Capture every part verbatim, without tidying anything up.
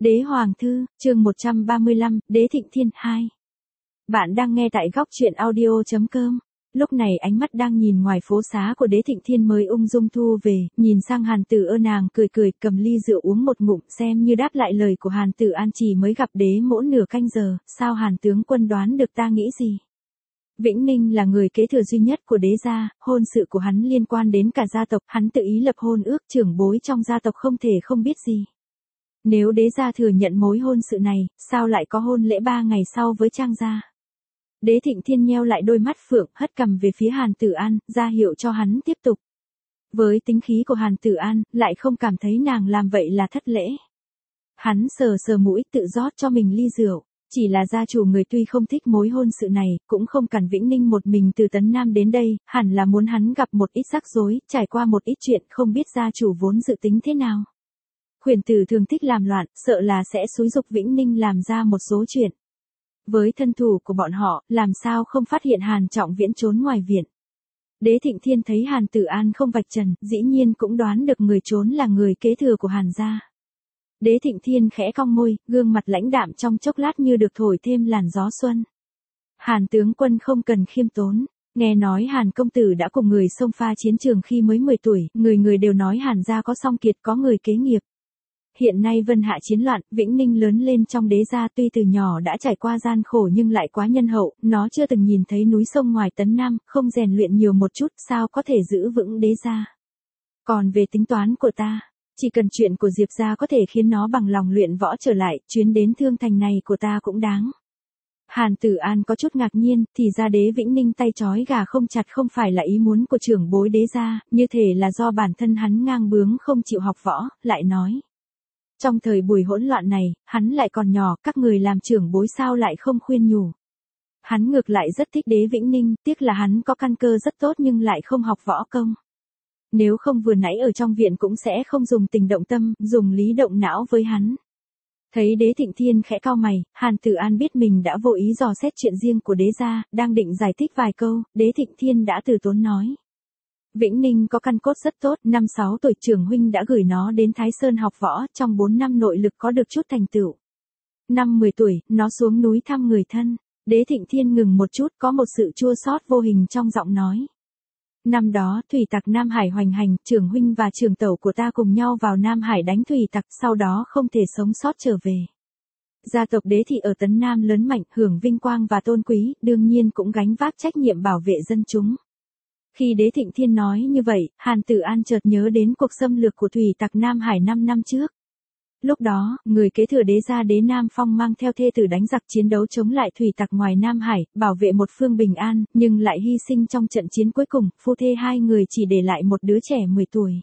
Đế Hoàng Thư, chương một trăm ba mươi lăm, Đế Thịnh Thiên hai. Bạn đang nghe tại góc truyện audio chấm com. Lúc này ánh mắt đang nhìn ngoài phố xá của Đế Thịnh Thiên mới ung dung thu về, nhìn sang Hàn Tử Ơ, nàng cười cười cầm ly rượu uống một ngụm xem như đáp lại lời của Hàn Tử An. Chỉ mới gặp đế mỗ nửa canh giờ, sao Hàn tướng quân đoán được ta nghĩ gì? Vĩnh Ninh là người kế thừa duy nhất của đế gia, hôn sự của hắn liên quan đến cả gia tộc, hắn tự ý lập hôn ước, trưởng bối trong gia tộc không thể không biết gì. Nếu đế gia thừa nhận mối hôn sự này, sao lại có hôn lễ ba ngày sau với Trang gia? Đế Thịnh Thiên nheo lại đôi mắt phượng, hất cằm về phía Hàn Tử An, ra hiệu cho hắn tiếp tục. Với tính khí của Hàn Tử An, lại không cảm thấy nàng làm vậy là thất lễ. Hắn sờ sờ mũi, tự rót cho mình ly rượu. Chỉ là gia chủ người tuy không thích mối hôn sự này, cũng không cần Vĩnh Ninh một mình từ Tấn Nam đến đây, hẳn là muốn hắn gặp một ít rắc rối, trải qua một ít chuyện, không biết gia chủ vốn dự tính thế nào. Khuyển tử thường thích làm loạn, sợ là sẽ xúi giục Vĩnh Ninh làm ra một số chuyện. Với thân thủ của bọn họ, làm sao không phát hiện Hàn Trọng Viễn trốn ngoài viện. Đế Thịnh Thiên thấy Hàn Tử An không vạch trần, dĩ nhiên cũng đoán được người trốn là người kế thừa của Hàn gia. Đế Thịnh Thiên khẽ cong môi, gương mặt lãnh đạm trong chốc lát như được thổi thêm làn gió xuân. Hàn tướng quân không cần khiêm tốn. Nghe nói Hàn công tử đã cùng người xông pha chiến trường khi mới mười tuổi, người người đều nói Hàn gia có song kiệt, có người kế nghiệp. Hiện nay Vân Hạ chiến loạn, Vĩnh Ninh lớn lên trong đế gia, tuy từ nhỏ đã trải qua gian khổ nhưng lại quá nhân hậu, nó chưa từng nhìn thấy núi sông ngoài Tấn Nam, không rèn luyện nhiều một chút, sao có thể giữ vững đế gia. Còn về tính toán của ta, chỉ cần chuyện của Diệp gia có thể khiến nó bằng lòng luyện võ trở lại, chuyến đến Thương Thành này của ta cũng đáng. Hàn Tử An có chút ngạc nhiên, thì ra đế Vĩnh Ninh tay trói gà không chặt không phải là ý muốn của trưởng bối đế gia, như thể là do bản thân hắn ngang bướng không chịu học võ, lại nói. Trong thời buổi hỗn loạn này, hắn lại còn nhỏ, các người làm trưởng bối sao lại không khuyên nhủ. Hắn ngược lại rất thích đế Vĩnh Ninh, tiếc là hắn có căn cơ rất tốt nhưng lại không học võ công. Nếu không vừa nãy ở trong viện cũng sẽ không dùng tình động tâm, dùng lý động não với hắn. Thấy đế Thịnh Thiên khẽ cau mày, Hàn Tử An biết mình đã vô ý dò xét chuyện riêng của đế gia, đang định giải thích vài câu, đế Thịnh Thiên đã từ tốn nói. Vĩnh Ninh có căn cốt rất tốt, năm sáu tuổi trưởng huynh đã gửi nó đến Thái Sơn học võ, trong bốn năm nội lực có được chút thành tựu. Năm mười tuổi, nó xuống núi thăm người thân. Đế Thịnh Thiên ngừng một chút, có một sự chua xót vô hình trong giọng nói. Năm đó, thủy tặc Nam Hải hoành hành, trưởng huynh và trưởng tẩu của ta cùng nhau vào Nam Hải đánh thủy tặc, sau đó không thể sống sót trở về. Gia tộc Đế thị ở Tấn Nam lớn mạnh, hưởng vinh quang và tôn quý, đương nhiên cũng gánh vác trách nhiệm bảo vệ dân chúng. Khi Đế Thịnh Thiên nói như vậy, Hàn Tử An chợt nhớ đến cuộc xâm lược của thủy tặc Nam Hải năm năm trước. Lúc đó, người kế thừa đế gia Đế Nam Phong mang theo thê tử đánh giặc chiến đấu chống lại thủy tặc ngoài Nam Hải, bảo vệ một phương bình an, nhưng lại hy sinh trong trận chiến cuối cùng, phu thê hai người chỉ để lại một đứa trẻ mười tuổi.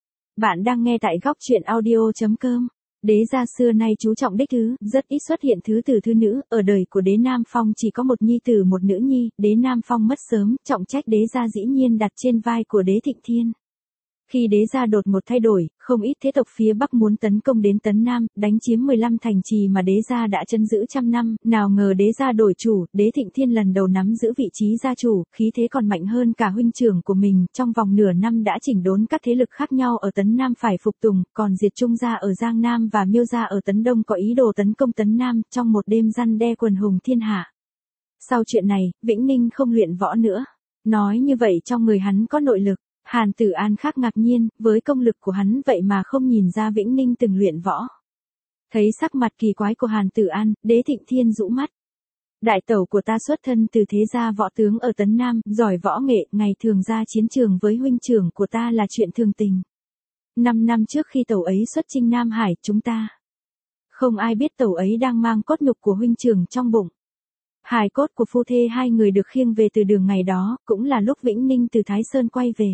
Bạn đang nghe tại góc truyện audio chấm com. Đế gia xưa nay chú trọng đích thứ, rất ít xuất hiện thứ tử thứ nữ, ở đời của Đế Nam Phong chỉ có một nhi tử một nữ nhi, Đế Nam Phong mất sớm, trọng trách đế gia dĩ nhiên đặt trên vai của Đế Thịnh Thiên. Khi đế gia đột một thay đổi, không ít thế tộc phía Bắc muốn tấn công đến Tấn Nam, đánh chiếm mười lăm thành trì mà đế gia đã trấn giữ trăm năm, nào ngờ đế gia đổi chủ, Đế Thịnh Thiên lần đầu nắm giữ vị trí gia chủ, khí thế còn mạnh hơn cả huynh trưởng của mình, trong vòng nửa năm đã chỉnh đốn các thế lực khác nhau ở Tấn Nam phải phục tùng, còn diệt Trung gia ở Giang Nam và Miêu gia ở Tấn Đông có ý đồ tấn công Tấn Nam, trong một đêm răn đe quần hùng thiên hạ. Sau chuyện này, Vĩnh Ninh không luyện võ nữa. Nói như vậy trong người hắn có nội lực. Hàn Tử An khác ngạc nhiên, với công lực của hắn vậy mà không nhìn ra Vĩnh Ninh từng luyện võ. Thấy sắc mặt kỳ quái của Hàn Tử An, Đế Thịnh Thiên rũ mắt. Đại tẩu của ta xuất thân từ thế gia võ tướng ở Tấn Nam, giỏi võ nghệ, ngày thường ra chiến trường với huynh trưởng của ta là chuyện thường tình. Năm năm trước khi tẩu ấy xuất chinh Nam Hải, chúng ta không ai biết tẩu ấy đang mang cốt nhục của huynh trưởng trong bụng. Hài cốt của phu thê hai người được khiêng về từ đường ngày đó, cũng là lúc Vĩnh Ninh từ Thái Sơn quay về.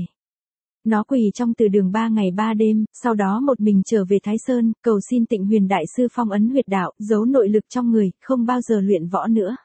Nó quỳ trong từ đường ba ngày ba đêm, sau đó một mình trở về Thái Sơn, cầu xin Tịnh Huyền Đại Sư phong ấn huyệt đạo, giấu nội lực trong người, không bao giờ luyện võ nữa.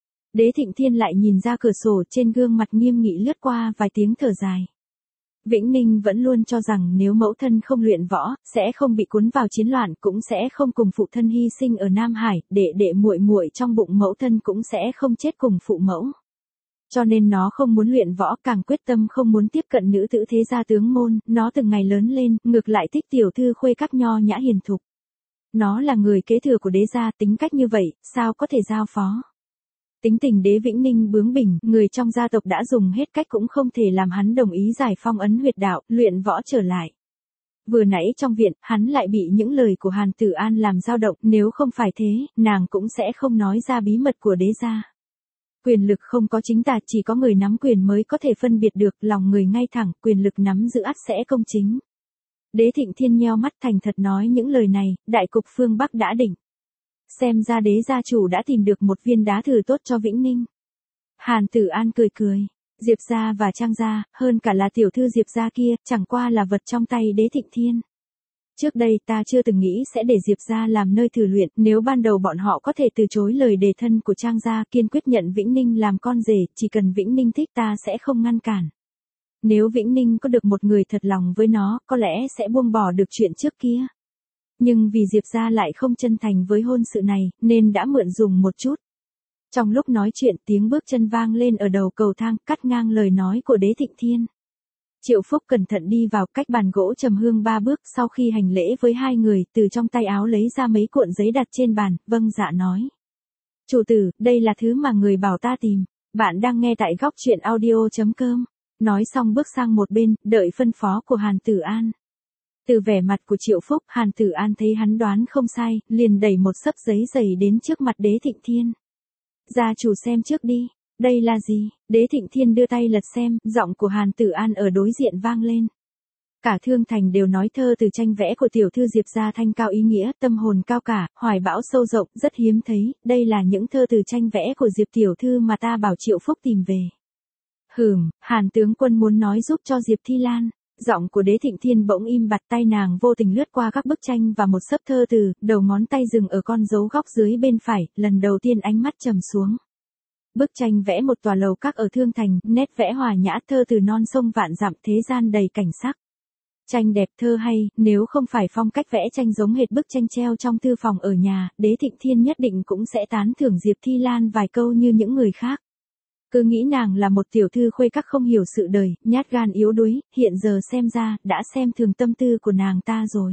Đế Thịnh Thiên lại nhìn ra cửa sổ, trên gương mặt nghiêm nghị lướt qua vài tiếng thở dài. Vĩnh Ninh vẫn luôn cho rằng nếu mẫu thân không luyện võ, sẽ không bị cuốn vào chiến loạn, cũng sẽ không cùng phụ thân hy sinh ở Nam Hải, đệ đệ muội muội trong bụng mẫu thân cũng sẽ không chết cùng phụ mẫu. Cho nên nó không muốn luyện võ, càng quyết tâm không muốn tiếp cận nữ tử thế gia tướng môn, nó từng ngày lớn lên, ngược lại thích tiểu thư khuê các nho nhã hiền thục. Nó là người kế thừa của đế gia, tính cách như vậy, sao có thể giao phó. Tính tình đế Vĩnh Ninh bướng bỉnh, người trong gia tộc đã dùng hết cách cũng không thể làm hắn đồng ý giải phong ấn huyệt đạo, luyện võ trở lại. Vừa nãy trong viện, hắn lại bị những lời của Hàn Tử An làm dao động, nếu không phải thế, nàng cũng sẽ không nói ra bí mật của đế gia. Quyền lực không có chính tà, chỉ có người nắm quyền mới có thể phân biệt được, lòng người ngay thẳng, quyền lực nắm giữ ắt sẽ công chính. Đế Thịnh Thiên nheo mắt thành thật nói những lời này, đại cục phương Bắc đã định. Xem ra đế gia chủ đã tìm được một viên đá thử tốt cho Vĩnh Ninh. Hàn Tử An cười cười, Diệp gia và Trang gia, hơn cả là tiểu thư Diệp gia kia, chẳng qua là vật trong tay đế Thịnh Thiên. Trước đây ta chưa từng nghĩ sẽ để Diệp gia làm nơi thử luyện, nếu ban đầu bọn họ có thể từ chối lời đề thân của Trang gia, kiên quyết nhận Vĩnh Ninh làm con rể, chỉ cần Vĩnh Ninh thích ta sẽ không ngăn cản. Nếu Vĩnh Ninh có được một người thật lòng với nó, có lẽ sẽ buông bỏ được chuyện trước kia. Nhưng vì Diệp gia lại không chân thành với hôn sự này, nên đã mượn dùng một chút. Trong lúc nói chuyện, tiếng bước chân vang lên ở đầu cầu thang, cắt ngang lời nói của đế Thịnh Thiên. Triệu Phúc cẩn thận đi vào cách bàn gỗ trầm hương ba bước, sau khi hành lễ với hai người, từ trong tay áo lấy ra mấy cuộn giấy đặt trên bàn, vâng dạ nói. Chủ tử, đây là thứ mà người bảo ta tìm. Bạn đang nghe tại góc truyện audio chấm com. Nói xong bước sang một bên, đợi phân phó của Hàn Tử An. Từ vẻ mặt của Triệu Phúc, Hàn Tử An thấy hắn đoán không sai, liền đẩy một xấp giấy dày đến trước mặt đế Thịnh Thiên. Gia chủ xem trước đi, đây là gì? Đế Thịnh Thiên đưa tay lật xem, giọng của Hàn Tử An ở đối diện vang lên. Cả Thương Thành đều nói thơ từ tranh vẽ của tiểu thư Diệp gia thanh cao ý nghĩa, tâm hồn cao cả, hoài bão sâu rộng, rất hiếm thấy, đây là những thơ từ tranh vẽ của Diệp tiểu thư mà ta bảo Triệu Phúc tìm về. Hừm, Hàn tướng quân muốn nói giúp cho Diệp Thi Lan. Giọng của đế Thịnh Thiên bỗng im bặt, tay nàng vô tình lướt qua các bức tranh và một xấp thơ từ, đầu ngón tay dừng ở con dấu góc dưới bên phải, lần đầu tiên ánh mắt trầm xuống. Bức tranh vẽ một tòa lầu các ở Thương Thành, nét vẽ hòa nhã, thơ từ non sông vạn dặm, thế gian đầy cảnh sắc. Tranh đẹp thơ hay, nếu không phải phong cách vẽ tranh giống hệt bức tranh treo trong thư phòng ở nhà, đế Thịnh Thiên nhất định cũng sẽ tán thưởng Diệp Thi Lan vài câu như những người khác. Cứ nghĩ nàng là một tiểu thư khuê các không hiểu sự đời, nhát gan yếu đuối, hiện giờ xem ra, đã xem thường tâm tư của nàng ta rồi.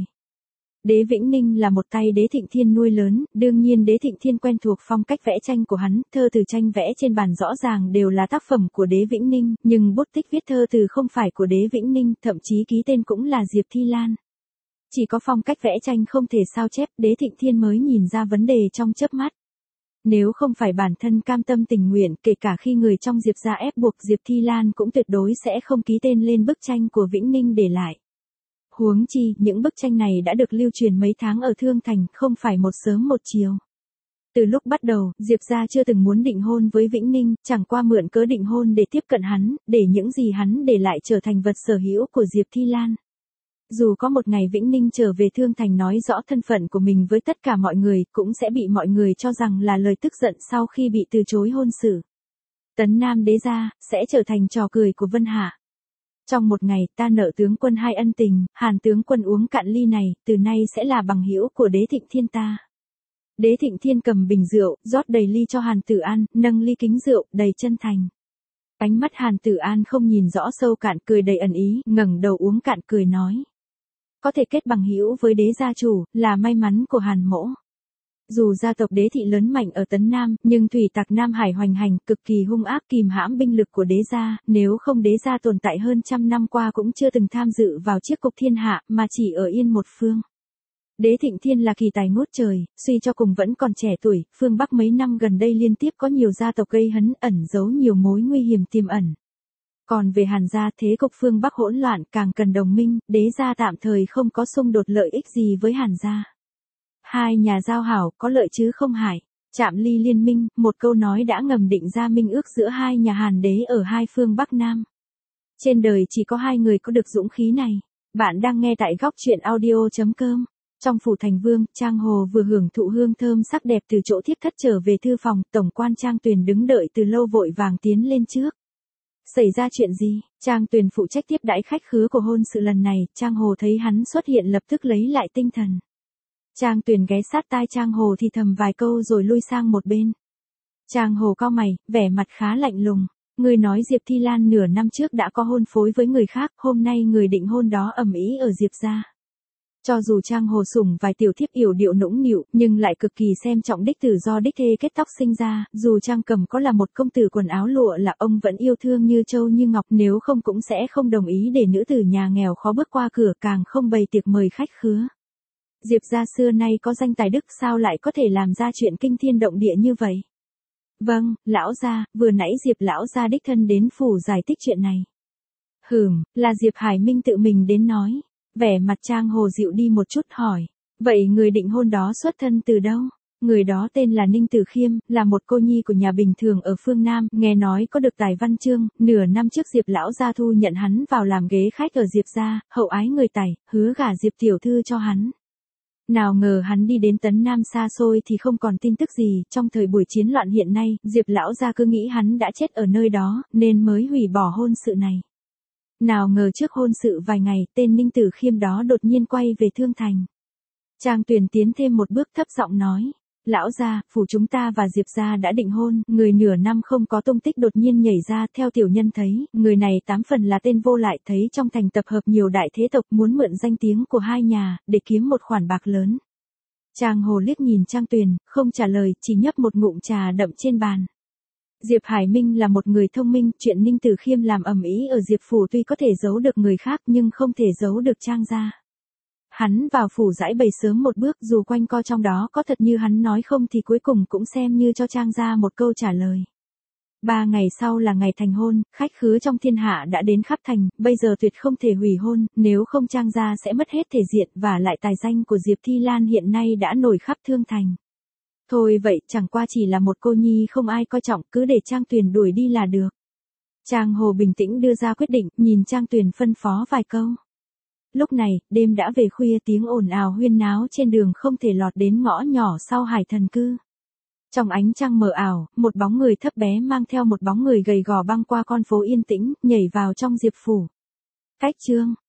Đế Vĩnh Ninh là một tay đế Thịnh Thiên nuôi lớn, đương nhiên đế Thịnh Thiên quen thuộc phong cách vẽ tranh của hắn, thơ từ tranh vẽ trên bàn rõ ràng đều là tác phẩm của đế Vĩnh Ninh, nhưng bút tích viết thơ từ không phải của đế Vĩnh Ninh, thậm chí ký tên cũng là Diệp Thi Lan. Chỉ có phong cách vẽ tranh không thể sao chép, đế Thịnh Thiên mới nhìn ra vấn đề trong chớp mắt. Nếu không phải bản thân cam tâm tình nguyện, kể cả khi người trong Diệp gia ép buộc, Diệp Thi Lan cũng tuyệt đối sẽ không ký tên lên bức tranh của Vĩnh Ninh để lại. Huống chi, những bức tranh này đã được lưu truyền mấy tháng ở Thương Thành, không phải một sớm một chiều. Từ lúc bắt đầu, Diệp gia chưa từng muốn định hôn với Vĩnh Ninh, chẳng qua mượn cớ định hôn để tiếp cận hắn, để những gì hắn để lại trở thành vật sở hữu của Diệp Thi Lan. Dù có một ngày Vĩnh Ninh trở về Thương Thành nói rõ thân phận của mình với tất cả mọi người, cũng sẽ bị mọi người cho rằng là lời tức giận sau khi bị từ chối hôn sự. Tấn Nam đế gia, sẽ trở thành trò cười của Vân Hạ. Trong một ngày, ta nợ tướng quân hai ân tình, Hàn tướng quân uống cạn ly này, từ nay sẽ là bằng hữu của đế Thịnh Thiên ta. Đế Thịnh Thiên cầm bình rượu, rót đầy ly cho Hàn Tử An, nâng ly kính rượu, đầy chân thành. Ánh mắt Hàn Tử An không nhìn rõ sâu cạn, cười đầy ẩn ý, ngẩng đầu uống cạn cười nói. Có thể kết bằng hữu với đế gia chủ, là may mắn của Hàn mỗ. Dù gia tộc đế thị lớn mạnh ở Tấn Nam, nhưng thủy tặc Nam Hải hoành hành, cực kỳ hung ác, kìm hãm binh lực của đế gia, nếu không đế gia tồn tại hơn trăm năm qua cũng chưa từng tham dự vào chiếc cục thiên hạ, mà chỉ ở yên một phương. Đế Thịnh Thiên là kỳ tài ngút trời, suy cho cùng vẫn còn trẻ tuổi, phương Bắc mấy năm gần đây liên tiếp có nhiều gia tộc gây hấn, ẩn giấu nhiều mối nguy hiểm tiềm ẩn. Còn về Hàn gia, thế cục phương Bắc hỗn loạn, càng cần đồng minh, đế gia tạm thời không có xung đột lợi ích gì với Hàn gia. Hai nhà giao hảo, có lợi chứ không hại. Chạm ly liên minh, một câu nói đã ngầm định ra minh ước giữa hai nhà Hàn đế ở hai phương Bắc Nam. Trên đời chỉ có hai người có được dũng khí này. Bạn đang nghe tại góc truyện audio chấm com. Trong phủ thành vương, Trang Hồ vừa hưởng thụ hương thơm sắc đẹp từ chỗ thiết thất trở về thư phòng, tổng quan Trang Tuyền đứng đợi từ lâu vội vàng tiến lên trước. Xảy ra chuyện gì? Trang Tuyền phụ trách tiếp đãi khách khứa của hôn sự lần này, Trang Hồ thấy hắn xuất hiện lập tức lấy lại tinh thần. Trang Tuyền ghé sát tai Trang Hồ thì thầm vài câu rồi lui sang một bên. Trang Hồ cau mày, vẻ mặt khá lạnh lùng. Người nói Diệp Thi Lan nửa năm trước đã có hôn phối với người khác, hôm nay người định hôn đó ầm ĩ ở Diệp gia. Cho dù Trang Hồ sủng vài tiểu thiếp yểu điệu nũng nịu, nhưng lại cực kỳ xem trọng đích tử do đích thê kết tóc sinh ra, dù Trang Cầm có là một công tử quần áo lụa là ông vẫn yêu thương như châu như ngọc, nếu không cũng sẽ không đồng ý để nữ tử nhà nghèo khó bước qua cửa, càng không bày tiệc mời khách khứa. Diệp gia xưa nay có danh tài đức, sao lại có thể làm ra chuyện kinh thiên động địa như vậy? Vâng, lão gia, vừa nãy Diệp lão gia đích thân đến phủ giải thích chuyện này. Hừm, là Diệp Hải Minh tự mình đến nói. Vẻ mặt Trang Hồ dịu đi một chút hỏi. Vậy người định hôn đó xuất thân từ đâu? Người đó tên là Ninh Tử Khiêm, là một cô nhi của nhà bình thường ở phương Nam, nghe nói có được tài văn chương, nửa năm trước Diệp lão gia thu nhận hắn vào làm ghế khách ở Diệp gia, hậu ái người tài, hứa gả Diệp tiểu thư cho hắn. Nào ngờ hắn đi đến Tấn Nam xa xôi thì không còn tin tức gì, trong thời buổi chiến loạn hiện nay, Diệp lão gia cứ nghĩ hắn đã chết ở nơi đó, nên mới hủy bỏ hôn sự này. Nào ngờ trước hôn sự vài ngày, tên Ninh Tử Khiêm đó đột nhiên quay về Thương Thành. Trang Tuyền tiến thêm một bước thấp giọng nói. Lão gia, phủ chúng ta và Diệp gia đã định hôn, người nửa năm không có tung tích đột nhiên nhảy ra, theo tiểu nhân thấy, người này tám phần là tên vô lại, thấy trong thành tập hợp nhiều đại thế tộc muốn mượn danh tiếng của hai nhà, để kiếm một khoản bạc lớn. Trang Hồ liếc nhìn Trang Tuyền, không trả lời, chỉ nhấp một ngụm trà đậm trên bàn. Diệp Hải Minh là một người thông minh, chuyện Ninh Tử Khiêm làm ầm ĩ ở Diệp phủ tuy có thể giấu được người khác nhưng không thể giấu được Trang gia. Hắn vào phủ giải bày sớm một bước, dù quanh co trong đó có thật như hắn nói không thì cuối cùng cũng xem như cho Trang gia một câu trả lời. Ba ngày sau là ngày thành hôn, khách khứa trong thiên hạ đã đến khắp thành, bây giờ tuyệt không thể hủy hôn, nếu không Trang gia sẽ mất hết thể diện và lại tài danh của Diệp Thi Lan hiện nay đã nổi khắp Thương Thành. Thôi vậy, chẳng qua chỉ là một cô nhi không ai coi trọng, cứ để Trang Tuyền đuổi đi là được. Trang Hồ bình tĩnh đưa ra quyết định, nhìn Trang Tuyền phân phó vài câu. Lúc này, đêm đã về khuya, tiếng ồn ào huyên náo trên đường không thể lọt đến ngõ nhỏ sau Hải Thần Cư. Trong ánh trăng mờ ảo, một bóng người thấp bé mang theo một bóng người gầy gò băng qua con phố yên tĩnh, nhảy vào trong Diệp phủ. Cách chương